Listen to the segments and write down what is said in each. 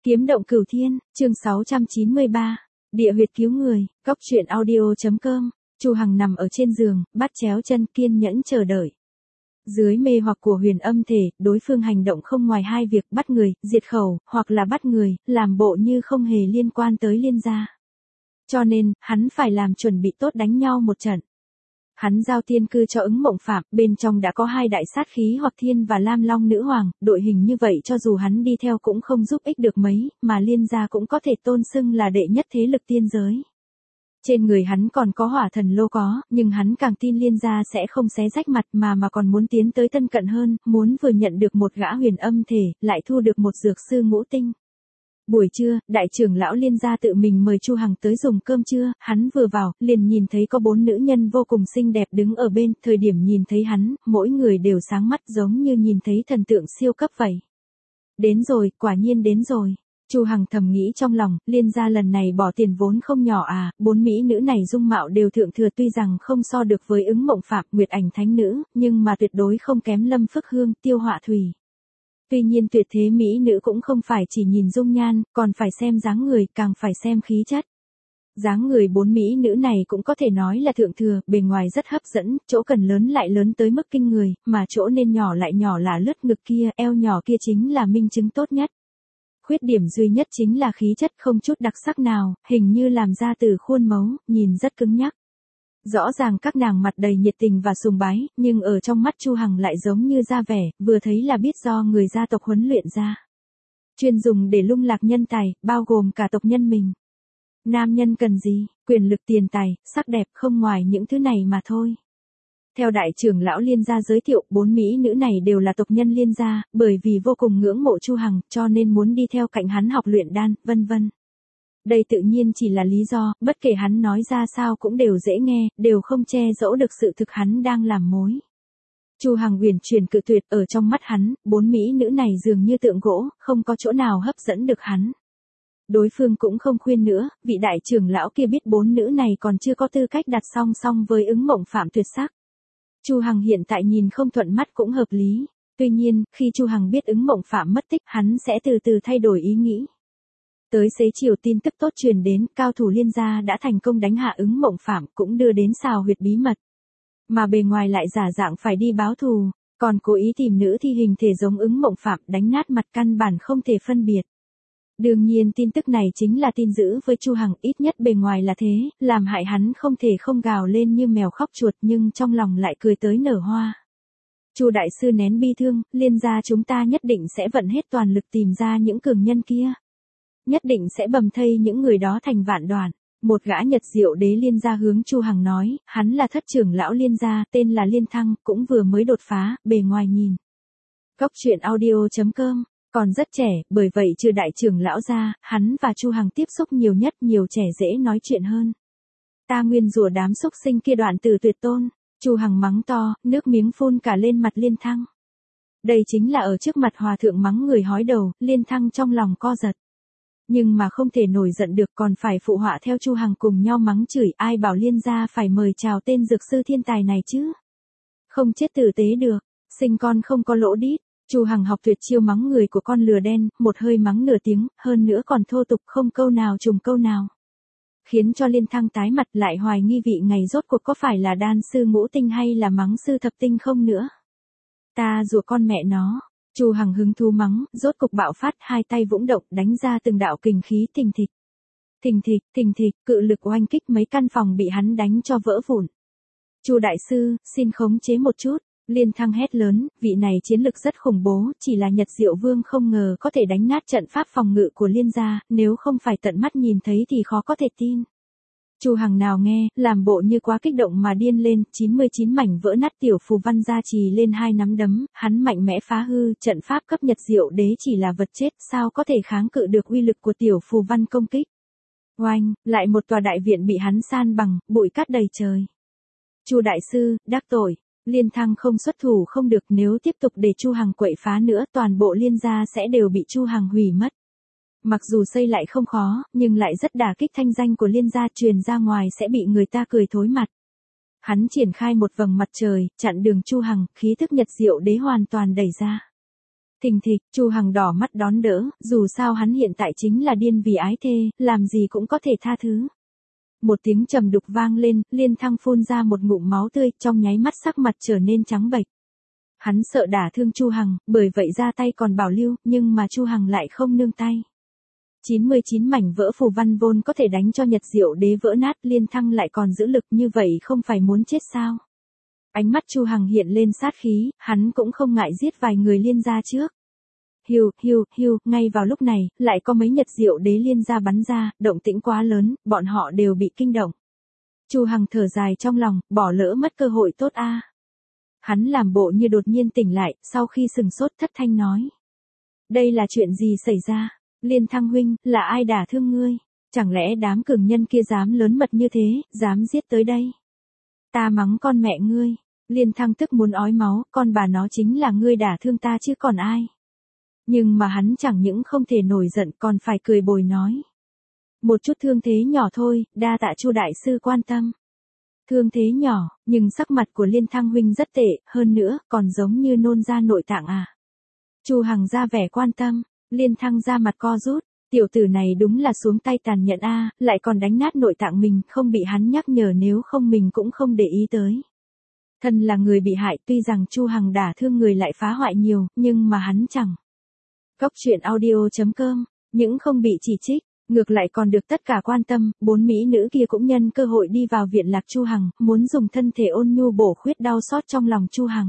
Kiếm động cửu thiên, chương 693, địa huyệt cứu người, góc truyện audio.com, Chu Hằng nằm ở trên giường, bắt chéo chân kiên nhẫn chờ đợi. Dưới mê hoặc của huyền âm thể, đối phương hành động không ngoài hai việc bắt người, diệt khẩu, hoặc là bắt người, làm bộ như không hề liên quan tới Liên gia. Cho nên, hắn phải làm chuẩn bị tốt đánh nhau một trận. Hắn giao tiên cư cho ứng mộng phạm, bên trong đã có hai đại sát khí hoặc thiên và lam long nữ hoàng, đội hình như vậy cho dù hắn đi theo cũng không giúp ích được mấy, mà Liên gia cũng có thể tôn xưng là đệ nhất thế lực tiên giới. Trên người hắn còn có hỏa thần lô có, nhưng hắn càng tin Liên gia sẽ không xé rách mặt mà còn muốn tiến tới thân cận hơn, muốn vừa nhận được một gã huyền âm thể, lại thu được một dược sư ngũ tinh. Buổi trưa, đại trưởng lão Liên gia tự mình mời Chu Hằng tới dùng cơm trưa, hắn vừa vào, liền nhìn thấy có 4 nữ nhân vô cùng xinh đẹp đứng ở bên, thời điểm nhìn thấy hắn, mỗi người đều sáng mắt giống như nhìn thấy thần tượng siêu cấp vậy. Đến rồi, quả nhiên đến rồi. Chu Hằng thầm nghĩ trong lòng, Liên gia lần này bỏ tiền vốn không nhỏ à, 4 mỹ nữ này dung mạo đều thượng thừa tuy rằng không so được với ứng mộng phạm, nguyệt ảnh thánh nữ, nhưng mà tuyệt đối không kém Lâm Phước Hương, Tiêu Họa Thủy. Tuy nhiên tuyệt thế mỹ nữ cũng không phải chỉ nhìn dung nhan, còn phải xem dáng người, càng phải xem khí chất. Dáng người 4 mỹ nữ này cũng có thể nói là thượng thừa, bề ngoài rất hấp dẫn, chỗ cần lớn lại lớn tới mức kinh người, mà chỗ nên nhỏ lại nhỏ là lướt ngực kia, eo nhỏ kia chính là minh chứng tốt nhất. Khuyết điểm duy nhất chính là khí chất không chút đặc sắc nào, hình như làm ra từ khuôn mẫu, nhìn rất cứng nhắc. Rõ ràng các nàng mặt đầy nhiệt tình và sùng bái, nhưng ở trong mắt Chu Hằng lại giống như da vẻ, vừa thấy là biết do người gia tộc huấn luyện ra. Chuyên dùng để lung lạc nhân tài, bao gồm cả tộc nhân mình. Nam nhân cần gì? Quyền lực, tiền tài, sắc đẹp, không ngoài những thứ này mà thôi. Theo đại trưởng lão Liên gia giới thiệu, 4 mỹ nữ này đều là tộc nhân Liên gia, bởi vì vô cùng ngưỡng mộ Chu Hằng, cho nên muốn đi theo cạnh hắn học luyện đan, vân vân. Đây tự nhiên chỉ là lý do, bất kể hắn nói ra sao cũng đều dễ nghe, đều không che giấu được sự thực hắn đang làm mối. Chu Hằng uyển chuyển cự tuyệt, ở trong mắt hắn, 4 mỹ nữ này dường như tượng gỗ, không có chỗ nào hấp dẫn được hắn. Đối phương cũng không khuyên nữa, vị đại trưởng lão kia biết 4 nữ này còn chưa có tư cách đặt song song với ứng mộng phạm tuyệt sắc. Chu Hằng hiện tại nhìn không thuận mắt cũng hợp lý. Tuy nhiên, khi Chu Hằng biết ứng mộng phạm mất tích, hắn sẽ từ từ thay đổi ý nghĩ. Tới xế chiều tin tức tốt truyền đến, cao thủ Liên gia đã thành công đánh hạ ứng mộng phạm, cũng đưa đến xào huyệt bí mật. Mà bề ngoài lại giả dạng phải đi báo thù, còn cố ý tìm nữ thi hình thể giống ứng mộng phạm, đánh nát mặt căn bản không thể phân biệt. Đương nhiên tin tức này chính là tin dữ với Chu Hằng, ít nhất bề ngoài là thế, làm hại hắn không thể không gào lên như mèo khóc chuột, nhưng trong lòng lại cười tới nở hoa. Chu đại sư nén bi thương, Liên gia chúng ta nhất định sẽ vận hết toàn lực tìm ra những cường nhân kia. Nhất định sẽ bầm thây những người đó thành vạn đoạn. Một gã Nhật Diệu đế Liên gia hướng Chu Hằng nói, hắn là thất trưởng lão Liên gia, tên là Liên Thăng, cũng vừa mới đột phá, bề ngoài nhìn. Góc truyện audio.com, còn rất trẻ, bởi vậy trừ đại trưởng lão ra, hắn và Chu Hằng tiếp xúc nhiều nhất, nhiều trẻ dễ nói chuyện hơn. Ta nguyên rủa đám xúc sinh kia đoạn từ tuyệt tôn. Chu Hằng mắng to, nước miếng phun cả lên mặt Liên Thăng. Đây chính là ở trước mặt hòa thượng mắng người hói đầu, Liên Thăng trong lòng co giật. Nhưng mà không thể nổi giận được, còn phải phụ họa theo Chu Hằng cùng nhau mắng chửi, ai bảo Liên gia phải mời chào tên dược sư thiên tài này chứ. Không chết tử tế được, sinh con không có lỗ đít. Chu Hằng học tuyệt chiêu mắng người của con lừa đen, một hơi mắng nửa tiếng, hơn nữa còn thô tục không câu nào trùng câu nào. Khiến cho Liên Thăng tái mặt, lại hoài nghi vị ngày rốt cuộc có phải là đan sư ngũ tinh hay là mắng sư thập tinh không nữa. Ta rủa con mẹ nó. Chu Hằng hứng thú mắng, rốt cục bạo phát, hai tay vũng động, đánh ra từng đạo kình khí thình thịch. Thình thịch, thình thịch, cự lực oanh kích mấy căn phòng bị hắn đánh cho vỡ vụn. Chu đại sư, xin khống chế một chút. Liên Thăng hét lớn, vị này chiến lực rất khủng bố, chỉ là Nhật Diệu Vương không ngờ có thể đánh nát trận pháp phòng ngự của Liên gia, nếu không phải tận mắt nhìn thấy thì khó có thể tin. Chu Hằng nào nghe, làm bộ như quá kích động mà điên lên, 99 mảnh vỡ nát tiểu phù văn gia trì lên hai nắm đấm, hắn mạnh mẽ phá hư, trận pháp cấp Nhật Diệu đế chỉ là vật chết, sao có thể kháng cự được uy lực của tiểu phù văn công kích. Oanh, lại một tòa đại viện bị hắn san bằng, bụi cát đầy trời. Chu đại sư, đắc tội. Liên Thăng không xuất thủ không được, nếu tiếp tục để Chu Hằng quậy phá nữa, toàn bộ Liên gia sẽ đều bị Chu Hằng hủy mất. Mặc dù xây lại không khó, nhưng lại rất đả kích thanh danh của Liên gia, truyền ra ngoài sẽ bị người ta cười thối mặt. Hắn triển khai một vầng mặt trời, chặn đường Chu Hằng, khí thức Nhật Diệu đế hoàn toàn đẩy ra. Thình thịch, Chu Hằng đỏ mắt đón đỡ, dù sao hắn hiện tại chính là điên vì ái thê, làm gì cũng có thể tha thứ. Một tiếng trầm đục vang lên, Liên Thăng phun ra một ngụm máu tươi, trong nháy mắt sắc mặt trở nên trắng bệch. Hắn sợ đả thương Chu Hằng, bởi vậy ra tay còn bảo lưu, nhưng mà Chu Hằng lại không nương tay. 99 mảnh vỡ phù văn vốn có thể đánh cho Nhật Diệu Đế vỡ nát, Liên Thăng lại còn giữ lực như vậy không phải muốn chết sao? Ánh mắt Chu Hằng hiện lên sát khí, hắn cũng không ngại giết vài người Liên gia trước. Hiu, hiu, hiu, ngay vào lúc này, lại có mấy Nhật Diệu Đế Liên gia bắn ra, động tĩnh quá lớn, bọn họ đều bị kinh động. Chu Hằng thở dài trong lòng, bỏ lỡ mất cơ hội tốt a. Hắn làm bộ như đột nhiên tỉnh lại, sau khi sừng sốt thất thanh nói. Đây là chuyện gì xảy ra? Liên Thăng huynh, là ai đả thương ngươi? Chẳng lẽ đám cường nhân kia dám lớn mật như thế, dám giết tới đây? Ta mắng con mẹ ngươi. Liên Thăng tức muốn ói máu, con bà nó chính là ngươi đả thương ta chứ còn ai? Nhưng mà hắn chẳng những không thể nổi giận còn phải cười bồi nói. Một chút thương thế nhỏ thôi, đa tạ Chu đại sư quan tâm. Thương thế nhỏ, nhưng sắc mặt của Liên Thăng huynh rất tệ, hơn nữa, còn giống như nôn ra nội tạng à. Chu Hằng ra vẻ quan tâm, Liên Thăng ra mặt co rút, tiểu tử này đúng là xuống tay tàn nhẫn a, lại còn đánh nát nội tạng mình, không bị hắn nhắc nhở nếu không mình cũng không để ý tới. Thân là người bị hại, tuy rằng Chu Hằng đả thương người lại phá hoại nhiều, nhưng mà hắn chẳng. Góc truyện audio.com, những không bị chỉ trích, ngược lại còn được tất cả quan tâm, 4 mỹ nữ kia cũng nhân cơ hội đi vào viện lạc Chu Hằng, muốn dùng thân thể ôn nhu bổ khuyết đau xót trong lòng Chu Hằng.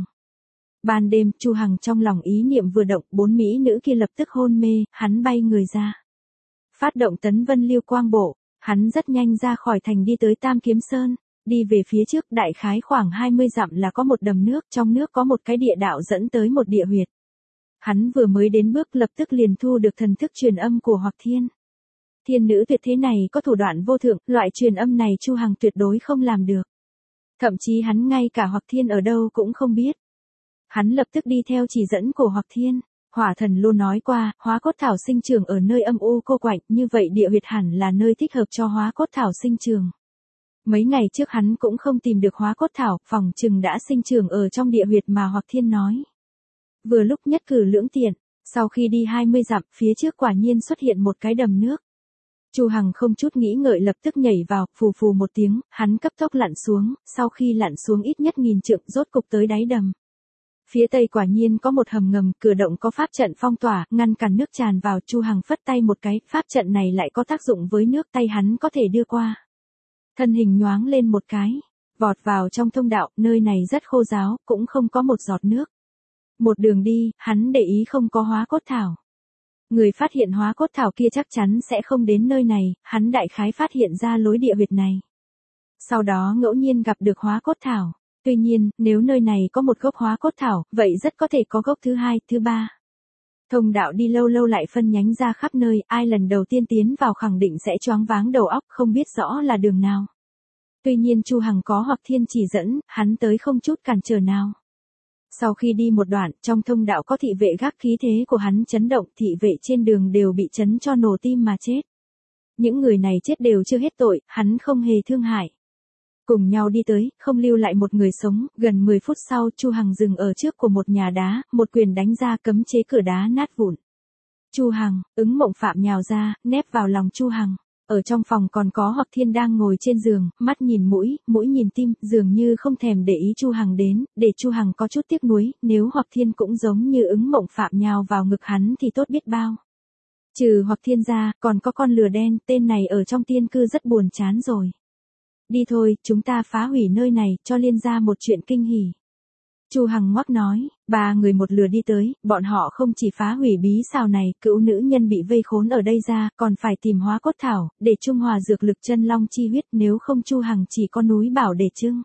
Ban đêm, Chu Hằng trong lòng ý niệm vừa động, 4 mỹ nữ kia lập tức hôn mê, hắn bay người ra. Phát động tấn vân lưu quang bộ, hắn rất nhanh ra khỏi thành đi tới Tam Kiếm Sơn, đi về phía trước đại khái khoảng 20 dặm là có một đầm nước, trong nước có một cái địa đạo dẫn tới một địa huyệt. Hắn vừa mới đến bước lập tức liền thu được thần thức truyền âm của Hoặc Thiên. Thiên nữ tuyệt thế này có thủ đoạn vô thượng, loại truyền âm này Chu Hằng tuyệt đối không làm được. Thậm chí hắn ngay cả Hoặc Thiên ở đâu cũng không biết. Hắn lập tức đi theo chỉ dẫn của Hoặc Thiên. Hỏa thần luôn nói qua, hóa cốt thảo sinh trưởng ở nơi âm u cô quạnh, như vậy địa huyệt hẳn là nơi thích hợp cho hóa cốt thảo sinh trưởng. Mấy ngày trước hắn cũng không tìm được hóa cốt thảo, phòng chừng đã sinh trưởng ở trong địa huyệt mà Hoặc Thiên nói. Vừa lúc nhất cử lưỡng tiện, sau khi đi 20 dặm, phía trước quả nhiên xuất hiện một cái đầm nước. Chu Hằng không chút nghĩ ngợi lập tức nhảy vào, phù phù một tiếng, hắn cấp tốc lặn xuống, sau khi lặn xuống ít nhất 1000 trượng rốt cục tới đáy đầm. Phía tây quả nhiên có một hầm ngầm, cửa động có pháp trận phong tỏa, ngăn cản nước tràn vào, Chu Hằng phất tay một cái, pháp trận này lại có tác dụng với nước, tay hắn có thể đưa qua. Thân hình nhoáng lên một cái, vọt vào trong thông đạo, nơi này rất khô ráo, cũng không có một giọt nước. Một đường đi, hắn để ý không có hóa cốt thảo. Người phát hiện hóa cốt thảo kia chắc chắn sẽ không đến nơi này, hắn đại khái phát hiện ra lối địa huyệt này. Sau đó ngẫu nhiên gặp được hóa cốt thảo. Tuy nhiên, nếu nơi này có một gốc hóa cốt thảo, vậy rất có thể có gốc thứ hai, thứ ba. Thông đạo đi lâu lâu lại phân nhánh ra khắp nơi, ai lần đầu tiên tiến vào khẳng định sẽ choáng váng đầu óc, không biết rõ là đường nào. Tuy nhiên Chu Hằng có Hoặc Thiên chỉ dẫn, hắn tới không chút cản trở nào. Sau khi đi một đoạn, trong thông đạo có thị vệ gác, khí thế của hắn chấn động, thị vệ trên đường đều bị chấn cho nổ tim mà chết. Những người này chết đều chưa hết tội, hắn không hề thương hại. Cùng nhau đi tới, không lưu lại một người sống, gần 10 phút sau Chu Hằng dừng ở trước của một nhà đá, một quyền đánh ra cấm chế cửa đá nát vụn. Chu Hằng, ứng mộng phạm nhào ra, nép vào lòng Chu Hằng. Ở trong phòng còn có Hoặc Thiên đang ngồi trên giường, mắt nhìn mũi, mũi nhìn tim, dường như không thèm để ý Chu Hằng đến, để Chu Hằng có chút tiếc nuối, nếu Hoặc Thiên cũng giống như ứng mộng phạm nhào vào ngực hắn thì tốt biết bao. Trừ Hoặc Thiên ra, còn có con lừa đen, tên này ở trong tiên cư rất buồn chán rồi. Đi thôi, chúng ta phá hủy nơi này, cho Liên gia một chuyện kinh hỉ. Chu Hằng ngoắc nói, 3 người một lừa đi tới, bọn họ không chỉ phá hủy bí xào này, cữu nữ nhân bị vây khốn ở đây ra, còn phải tìm hóa cốt thảo, để trung hòa dược lực chân long chi huyết, nếu không Chu Hằng chỉ có núi bảo để trưng.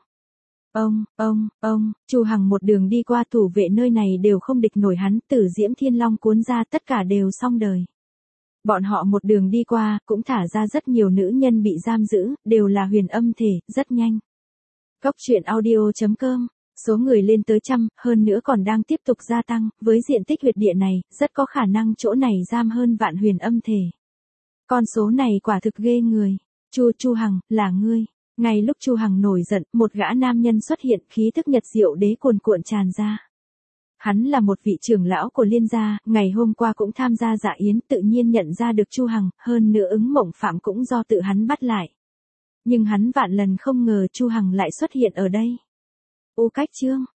Chu Hằng một đường đi qua, thủ vệ nơi này đều không địch nổi hắn, Tử Diễm Thiên Long cuốn ra, tất cả đều xong đời. Bọn họ một đường đi qua, cũng thả ra rất nhiều nữ nhân bị giam giữ, đều là huyền âm thể, rất nhanh. Góc truyện audio.com, số người lên tới 100, hơn nữa còn đang tiếp tục gia tăng, với diện tích huyệt địa này, rất có khả năng chỗ này giam hơn vạn huyền âm thể. Con số này quả thực ghê người. Chu Hằng, là ngươi. Ngay lúc Chu Hằng nổi giận, một gã nam nhân xuất hiện, khí tức Nhật Diệu Đế cuồn cuộn tràn ra. Hắn là một vị trưởng lão của Liên gia, ngày hôm qua cũng tham gia dạ yến, tự nhiên nhận ra được Chu Hằng, hơn nữa ứng mộng phạm cũng do tự hắn bắt lại. Nhưng hắn vạn lần không ngờ Chu Hằng lại xuất hiện ở đây. Cách chương